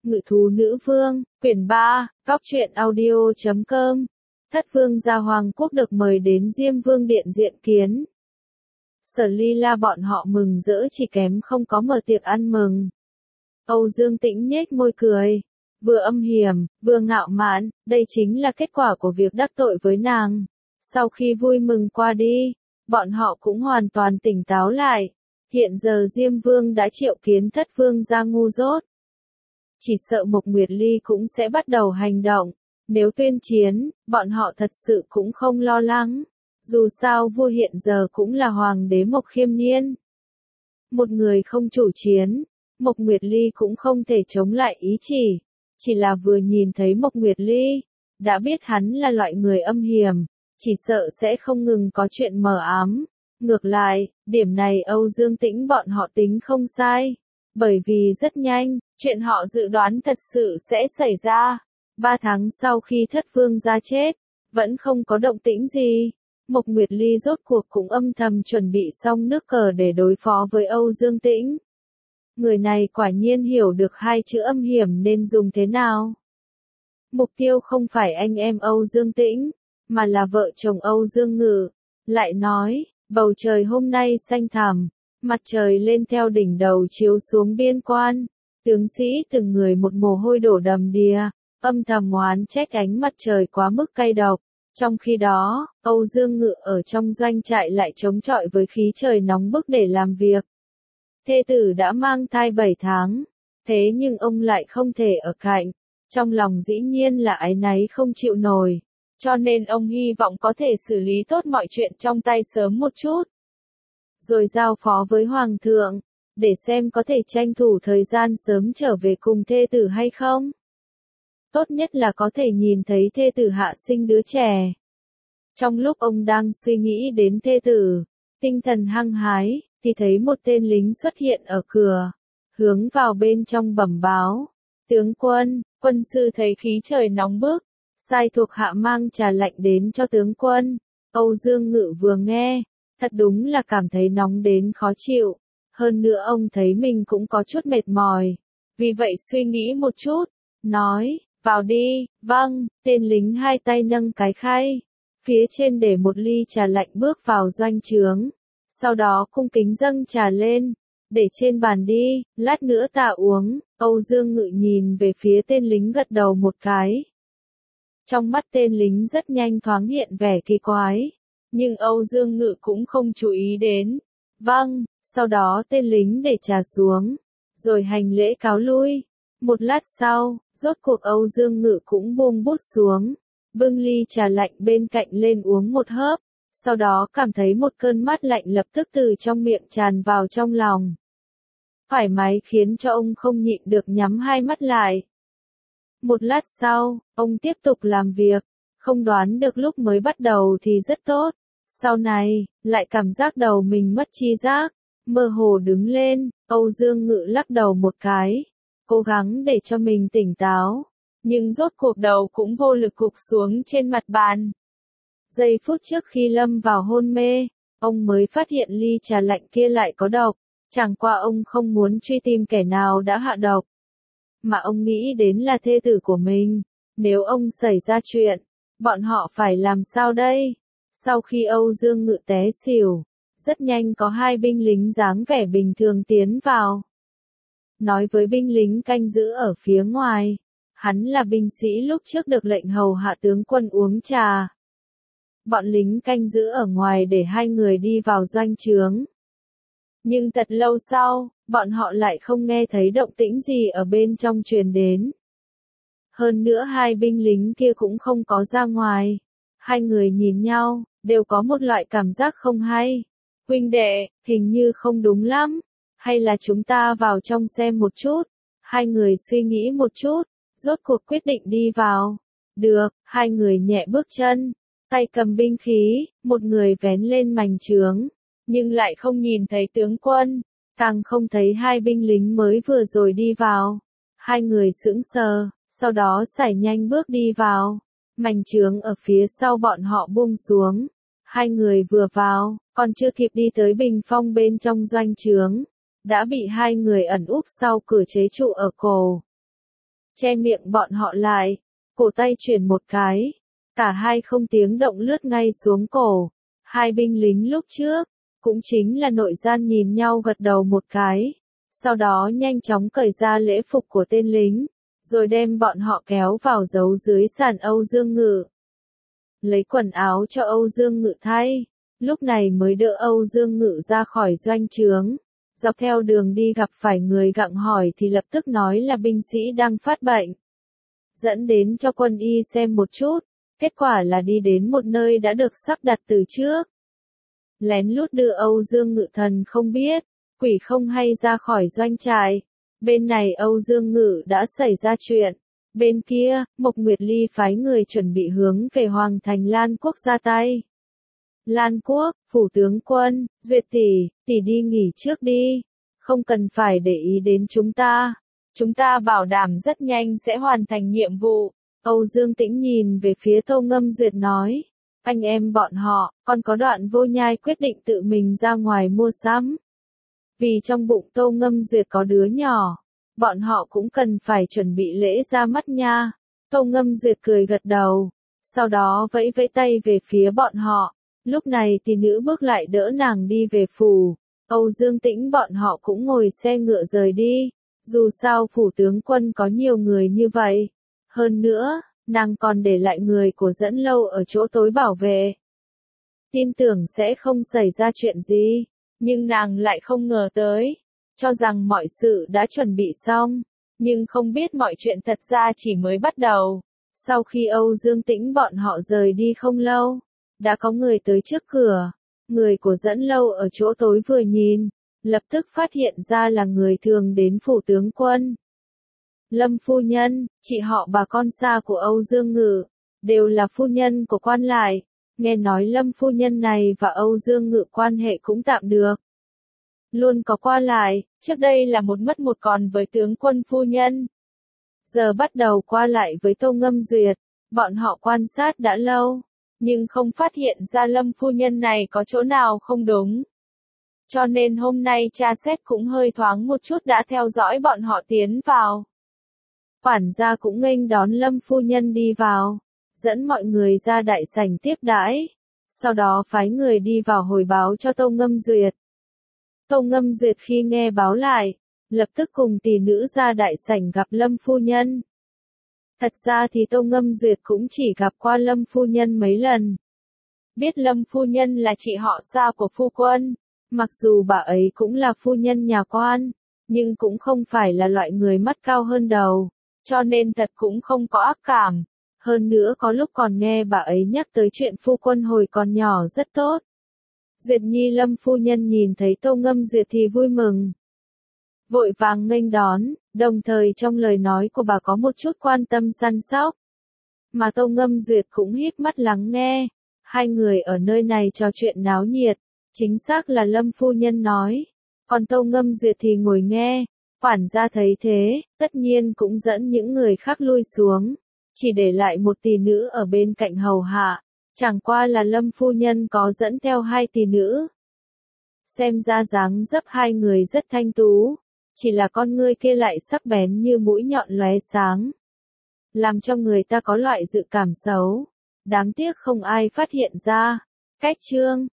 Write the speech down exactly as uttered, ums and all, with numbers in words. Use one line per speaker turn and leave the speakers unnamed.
Ngự thú nữ vương, quyển ba, góc truyện audio chấm com. Thất vương gia Hoàng Quốc được mời đến Diêm Vương Điện diện kiến. Sở Ly La bọn họ mừng rỡ chỉ kém không có mở tiệc ăn mừng. Âu Dương Tĩnh nhếch môi cười. Vừa âm hiểm, vừa ngạo mạn, đây chính là kết quả của việc đắc tội với nàng. Sau khi vui mừng qua đi, bọn họ cũng hoàn toàn tỉnh táo lại. Hiện giờ Diêm Vương đã triệu kiến thất vương gia ngu dốt. Chỉ sợ Mộc Nguyệt Ly cũng sẽ bắt đầu hành động. Nếu tuyên chiến, bọn họ thật sự cũng không lo lắng. Dù sao vua hiện giờ cũng là hoàng đế Mộc Khiêm Niên. Một người không chủ chiến, Mộc Nguyệt Ly cũng không thể chống lại ý chỉ. Chỉ là vừa nhìn thấy Mộc Nguyệt Ly, đã biết hắn là loại người âm hiểm, chỉ sợ sẽ không ngừng có chuyện mờ ám. Ngược lại, điểm này Âu Dương Tĩnh bọn họ tính không sai. Bởi vì rất nhanh, chuyện họ dự đoán thật sự sẽ xảy ra. Ba tháng sau khi thất vương gia chết, vẫn không có động tĩnh gì. Mộc Nguyệt Ly rốt cuộc cũng âm thầm chuẩn bị xong nước cờ để đối phó với Âu Dương Tĩnh. Người này quả nhiên hiểu được hai chữ âm hiểm nên dùng thế nào. Mục tiêu không phải anh em Âu Dương Tĩnh, mà là vợ chồng Âu Dương Ngự. Lại nói, bầu trời hôm nay xanh thẳm, mặt trời lên theo đỉnh đầu chiếu xuống biên quan. Tướng sĩ từng người một mồ hôi đổ đầm đìa, âm thầm oán trách ánh mặt trời quá mức cay độc. Trong khi đó, Âu Dương Ngự ở trong doanh trại lại chống chọi với khí trời nóng bức để làm việc. Thê tử đã mang thai bảy tháng, thế nhưng ông lại không thể ở cạnh. Trong lòng dĩ nhiên là áy náy không chịu nổi, cho nên ông hy vọng có thể xử lý tốt mọi chuyện trong tay sớm một chút. Rồi giao phó với Hoàng thượng, để xem có thể tranh thủ thời gian sớm trở về cùng thê tử hay không. Tốt nhất là có thể nhìn thấy thê tử hạ sinh đứa trẻ. Trong lúc ông đang suy nghĩ đến thê tử, tinh thần hăng hái, thì thấy một tên lính xuất hiện ở cửa, hướng vào bên trong bẩm báo. Tướng quân, quân sư thấy khí trời nóng bức, sai thuộc hạ mang trà lạnh đến cho tướng quân. Âu Dương Ngự vừa nghe, thật đúng là cảm thấy nóng đến khó chịu. Hơn nữa ông thấy mình cũng có chút mệt mỏi. Vì vậy suy nghĩ một chút, nói, vào đi. Vâng, tên lính hai tay nâng cái khay, phía trên để một ly trà lạnh bước vào doanh trướng. Sau đó cung kính dâng trà lên, để trên bàn đi, lát nữa ta uống. Âu Dương Ngự nhìn về phía tên lính gật đầu một cái. Trong mắt tên lính rất nhanh thoáng hiện vẻ kỳ quái, nhưng Âu Dương Ngự cũng không chú ý đến. Vâng, sau đó tên lính để trà xuống, rồi hành lễ cáo lui. Một lát sau, rốt cuộc Âu Dương Ngự cũng buông bút xuống, bưng ly trà lạnh bên cạnh lên uống một hớp. Sau đó cảm thấy một cơn mát lạnh lập tức từ trong miệng tràn vào trong lòng. Thoải mái khiến cho ông không nhịn được nhắm hai mắt lại. Một lát sau, ông tiếp tục làm việc, không đoán được lúc mới bắt đầu thì rất tốt. Sau này, lại cảm giác đầu mình mất tri giác, mơ hồ đứng lên. Âu Dương Ngự lắc đầu một cái, cố gắng để cho mình tỉnh táo, nhưng rốt cuộc đầu cũng vô lực gục xuống trên mặt bàn. Giây phút trước khi lâm vào hôn mê, ông mới phát hiện ly trà lạnh kia lại có độc. Chẳng qua ông không muốn truy tìm kẻ nào đã hạ độc, mà ông nghĩ đến là thê tử của mình. Nếu ông xảy ra chuyện, bọn họ phải làm sao đây? Sau khi Âu Dương Ngự té xỉu, rất nhanh có hai binh lính dáng vẻ bình thường tiến vào. Nói với binh lính canh giữ ở phía ngoài, hắn là binh sĩ lúc trước được lệnh hầu hạ tướng quân uống trà. Bọn lính canh giữ ở ngoài để hai người đi vào doanh trướng. Nhưng thật lâu sau, bọn họ lại không nghe thấy động tĩnh gì ở bên trong truyền đến. Hơn nữa hai binh lính kia cũng không có ra ngoài. Hai người nhìn nhau, đều có một loại cảm giác không hay. Huynh đệ, hình như không đúng lắm. Hay là chúng ta vào trong xem một chút. Hai người suy nghĩ một chút, rốt cuộc quyết định đi vào. Được, hai người nhẹ bước chân, tay cầm binh khí, một người vén lên mành trướng. Nhưng lại không nhìn thấy tướng quân, càng không thấy hai binh lính mới vừa rồi đi vào. Hai người sững sờ, sau đó sải nhanh bước đi vào. Mành trướng ở phía sau bọn họ buông xuống. Hai người vừa vào, còn chưa kịp đi tới bình phong bên trong doanh trướng, đã bị hai người ẩn úp sau cửa chế trụ ở cổ. che miệng bọn họ lại, cổ tay chuyển một cái, cả hai không tiếng động lướt ngay xuống cổ. Hai binh lính lúc trước, cũng chính là nội gian nhìn nhau gật đầu một cái, sau đó nhanh chóng cởi ra lễ phục của tên lính, rồi đem bọn họ kéo vào giấu dưới sàn Âu Dương Ngự. Lấy quần áo cho Âu Dương Ngự thay, lúc này mới đỡ Âu Dương Ngự ra khỏi doanh trướng. Dọc theo đường đi gặp phải người gặng hỏi thì lập tức nói là binh sĩ đang phát bệnh. Dẫn đến cho quân y xem một chút, kết quả là đi đến một nơi đã được sắp đặt từ trước. Lén lút đưa Âu Dương Ngự thần không biết, quỷ không hay ra khỏi doanh trại. Bên này Âu Dương Ngự đã xảy ra chuyện. Bên kia, Mộc Nguyệt Ly phái người chuẩn bị hướng về Hoàng thành Lan Quốc ra tay. Lan Quốc, phủ tướng quân, Duyệt tỷ, tỷ đi nghỉ trước đi. Không cần phải để ý đến chúng ta. Chúng ta bảo đảm rất nhanh sẽ hoàn thành nhiệm vụ. Âu Dương Tĩnh nhìn về phía Tô Ngâm Duyệt nói. Anh em bọn họ, còn có Đoạn Vô Nhai quyết định tự mình ra ngoài mua sắm. Vì trong bụng Tô Ngâm Duyệt có đứa nhỏ, bọn họ cũng cần phải chuẩn bị lễ ra mắt nha. Tô Ngâm Duyệt cười gật đầu, sau đó vẫy vẫy tay về phía bọn họ. Lúc này tỷ nữ bước lại đỡ nàng đi về phủ. Âu Dương Tĩnh bọn họ cũng ngồi xe ngựa rời đi. Dù sao phủ tướng quân có nhiều người như vậy. Hơn nữa, nàng còn để lại người của Dẫn Lâu ở chỗ tối bảo vệ. Tin tưởng sẽ không xảy ra chuyện gì. Nhưng nàng lại không ngờ tới. Cho rằng mọi sự đã chuẩn bị xong. Nhưng không biết mọi chuyện thật ra chỉ mới bắt đầu. Sau khi Âu Dương Tĩnh bọn họ rời đi không lâu, đã có người tới trước cửa. Người của Dẫn Lâu ở chỗ tối vừa nhìn, lập tức phát hiện ra là người thường đến phủ tướng quân. Lâm phu nhân, chị họ bà con xa của Âu Dương Ngự, đều là phu nhân của quan lại. Nghe nói Lâm phu nhân này và Âu Dương Ngự quan hệ cũng tạm được. Luôn có qua lại, trước đây là một mất một còn với tướng quân phu nhân. Giờ bắt đầu qua lại với Tô Ngâm Duyệt, bọn họ quan sát đã lâu, nhưng không phát hiện ra Lâm phu nhân này có chỗ nào không đúng. Cho nên hôm nay tra xét cũng hơi thoáng một chút đã theo dõi bọn họ tiến vào. Quản gia cũng nghênh đón Lâm phu nhân đi vào, dẫn mọi người ra đại sảnh tiếp đãi, sau đó phái người đi vào hồi báo cho Tô Ngâm Duyệt. Tô Ngâm Duyệt khi nghe báo lại, lập tức cùng tỷ nữ ra đại sảnh gặp Lâm phu nhân. Thật ra thì Tô Ngâm Duyệt cũng chỉ gặp qua Lâm phu nhân mấy lần. Biết Lâm phu nhân là chị họ xa của phu quân, mặc dù bà ấy cũng là phu nhân nhà quan, nhưng cũng không phải là loại người mắt cao hơn đầu, cho nên thật cũng không có ác cảm. Hơn nữa có lúc còn nghe bà ấy nhắc tới chuyện phu quân hồi còn nhỏ rất tốt. Duyệt Nhi Lâm phu nhân nhìn thấy Tô Ngâm Duyệt thì vui mừng. Vội vàng nghênh đón, đồng thời trong lời nói của bà có một chút quan tâm săn sóc. Mà Tô Ngâm Duyệt cũng híp mắt lắng nghe. Hai người ở nơi này trò chuyện náo nhiệt, chính xác là Lâm phu nhân nói. Còn Tô Ngâm Duyệt thì ngồi nghe. Quản gia thấy thế, tất nhiên cũng dẫn những người khác lui xuống, chỉ để lại một tỷ nữ ở bên cạnh hầu hạ. Chẳng qua là Lâm phu nhân có dẫn theo hai tỷ nữ. Xem ra dáng dấp hai người rất thanh tú, chỉ là con ngươi kia lại sắc bén như mũi nhọn lóe sáng, làm cho người ta có loại dự cảm xấu. Đáng tiếc không ai phát hiện ra. Cách chương